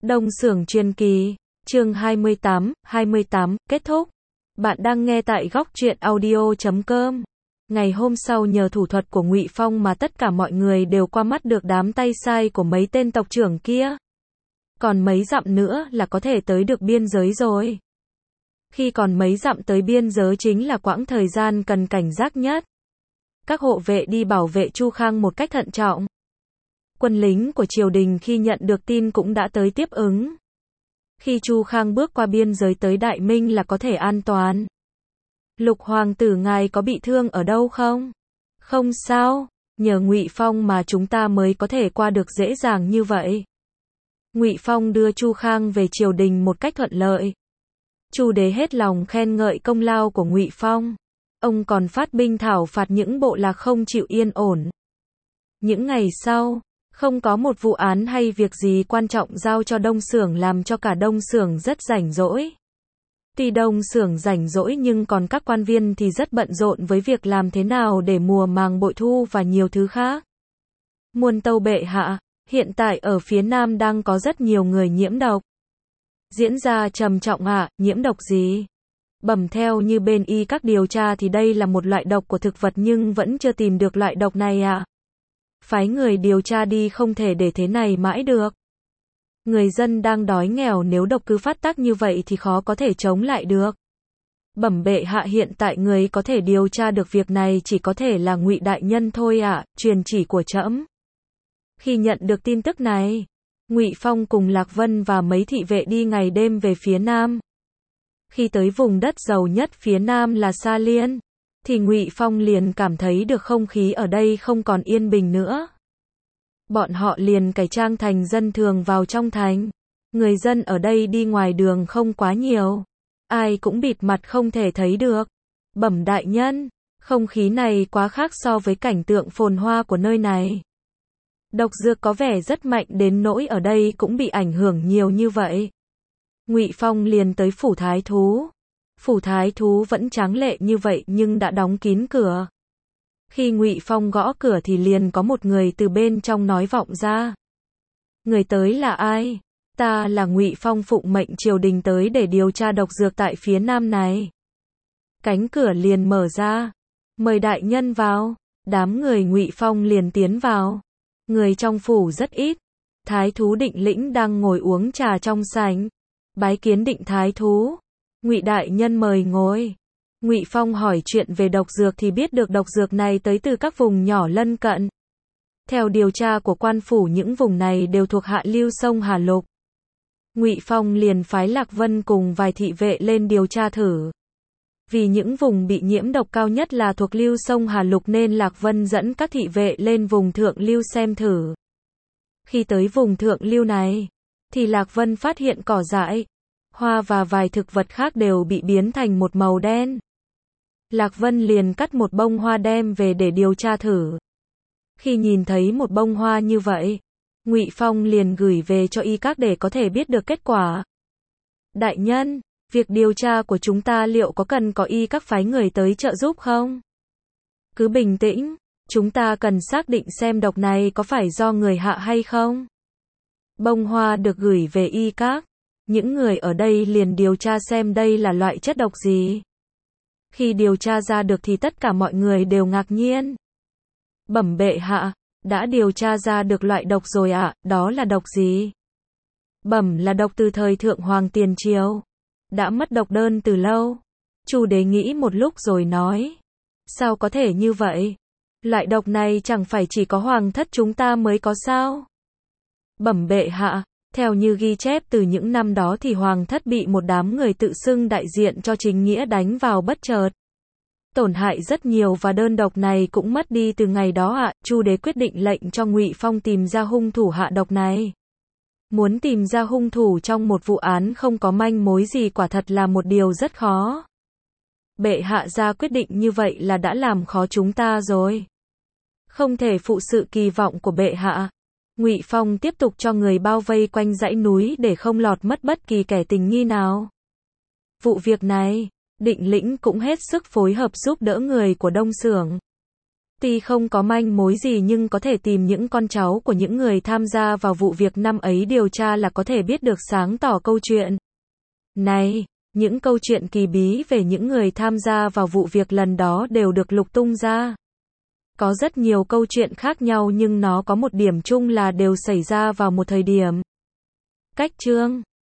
Đông Xưởng Truyền Kỳ, chương 28, kết thúc. Bạn đang nghe tại góc truyện audio.com. Ngày hôm sau nhờ thủ thuật của Ngụy Phong mà tất cả mọi người đều qua mắt được đám tay sai của mấy tên tộc trưởng kia. Còn mấy dặm nữa là có thể tới được biên giới rồi. Khi còn mấy dặm tới biên giới chính là quãng thời gian cần cảnh giác nhất. Các hộ vệ đi bảo vệ Chu Khang một cách thận trọng. Quân lính của triều đình khi nhận được tin cũng đã tới tiếp ứng. Khi Chu Khang bước qua biên giới tới Đại Minh là có thể an toàn. Lục hoàng tử ngài có bị thương ở đâu không? Không sao, nhờ Ngụy Phong mà chúng ta mới có thể qua được dễ dàng như vậy. Ngụy Phong đưa Chu Khang về triều đình một cách thuận lợi. Chu đế hết lòng khen ngợi công lao của Ngụy Phong. Ông còn phát binh thảo phạt những bộ lạc không chịu yên ổn. Những ngày sau, không có một vụ án hay việc gì quan trọng giao cho Đông Xưởng làm cho cả Đông Xưởng rất rảnh rỗi. Tuy Đông Xưởng rảnh rỗi nhưng còn các quan viên thì rất bận rộn với việc làm thế nào để mùa màng bội thu và nhiều thứ khác. Muôn tâu bệ hạ, hiện tại ở phía Nam đang có rất nhiều người nhiễm độc. Diễn ra trầm trọng ạ, nhiễm độc gì? Bẩm theo như bên y các điều tra thì đây là một loại độc của thực vật nhưng vẫn chưa tìm được loại độc này ạ. Phái người điều tra đi, không thể để thế này mãi được. Người dân đang đói nghèo, nếu độc cứ phát tác như vậy thì khó có thể chống lại được. Bẩm bệ hạ, hiện tại người có thể điều tra được việc này chỉ có thể là Ngụy đại nhân thôi ạ, truyền chỉ của trẫm. Khi nhận được tin tức này, Ngụy Phong cùng Lạc Vân và mấy thị vệ đi ngày đêm về phía Nam. Khi tới vùng đất giàu nhất phía Nam là Sa Liên, thì Ngụy Phong liền cảm thấy được không khí ở đây không còn yên bình nữa. Bọn họ liền cải trang thành dân thường vào trong thành. Người dân ở đây đi ngoài đường không quá nhiều. Ai cũng bịt mặt không thể thấy được. Bẩm đại nhân, không khí này quá khác so với cảnh tượng phồn hoa của nơi này. Độc dược có vẻ rất mạnh đến nỗi ở đây cũng bị ảnh hưởng nhiều như vậy. Ngụy Phong liền tới phủ thái thú. Phủ thái thú vẫn tráng lệ như vậy nhưng đã đóng kín cửa. Khi Ngụy Phong gõ cửa thì liền có một người từ bên trong nói vọng ra. Người tới là ai? Ta là Ngụy Phong, phụng mệnh triều đình tới để điều tra độc dược tại phía Nam này. Cánh cửa liền mở ra. Mời đại nhân vào. Đám người Ngụy Phong liền tiến vào. Người trong phủ rất ít. Thái thú Định Lĩnh đang ngồi uống trà trong sảnh. Bái kiến Định thái thú. Ngụy đại nhân mời ngồi. Ngụy Phong hỏi chuyện về độc dược thì biết được độc dược này tới từ các vùng nhỏ lân cận. Theo điều tra của quan phủ những vùng này đều thuộc hạ lưu sông Hà Lục. Ngụy Phong liền phái Lạc Vân cùng vài thị vệ lên điều tra thử. Vì những vùng bị nhiễm độc cao nhất là thuộc lưu sông Hà Lục nên Lạc Vân dẫn các thị vệ lên vùng thượng lưu xem thử. Khi tới vùng thượng lưu này, thì Lạc Vân phát hiện cỏ dại, hoa và vài thực vật khác đều bị biến thành một màu đen. Lạc Vân liền cắt một bông hoa đem về để điều tra thử. Khi nhìn thấy một bông hoa như vậy, Ngụy Phong liền gửi về cho y các để có thể biết được kết quả. Đại nhân, việc điều tra của chúng ta liệu có cần có y các phái người tới trợ giúp không? Cứ bình tĩnh, chúng ta cần xác định xem độc này có phải do người hạ hay không. Bông hoa được gửi về y các. Những người ở đây liền điều tra xem đây là loại chất độc gì. Khi điều tra ra được thì tất cả mọi người đều ngạc nhiên. Bẩm bệ hạ, đã điều tra ra được loại độc rồi ạ, đó là độc gì? Bẩm là độc từ thời Thượng Hoàng tiền triều. Đã mất độc đơn từ lâu. Chu đế nghĩ một lúc rồi nói. Sao có thể như vậy? Loại độc này chẳng phải chỉ có hoàng thất chúng ta mới có sao? Bẩm bệ hạ, theo như ghi chép từ những năm đó thì hoàng thất bị một đám người tự xưng đại diện cho chính nghĩa đánh vào bất chợt. Tổn hại rất nhiều và đơn độc này cũng mất đi từ ngày đó ạ. Chu đế quyết định lệnh cho Ngụy Phong tìm ra hung thủ hạ độc này. Muốn tìm ra hung thủ trong một vụ án không có manh mối gì quả thật là một điều rất khó. Bệ hạ ra quyết định như vậy là đã làm khó chúng ta rồi. Không thể phụ sự kỳ vọng của bệ hạ. Ngụy Phong tiếp tục cho người bao vây quanh dãy núi để không lọt mất bất kỳ kẻ tình nghi nào. Vụ việc này, Định Lĩnh cũng hết sức phối hợp giúp đỡ người của Đông Xưởng. Tuy không có manh mối gì nhưng có thể tìm những con cháu của những người tham gia vào vụ việc năm ấy điều tra là có thể biết được sáng tỏ câu chuyện này. Những câu chuyện kỳ bí về những người tham gia vào vụ việc lần đó đều được lục tung ra. Có rất nhiều câu chuyện khác nhau nhưng nó có một điểm chung là đều xảy ra vào một thời điểm cách chương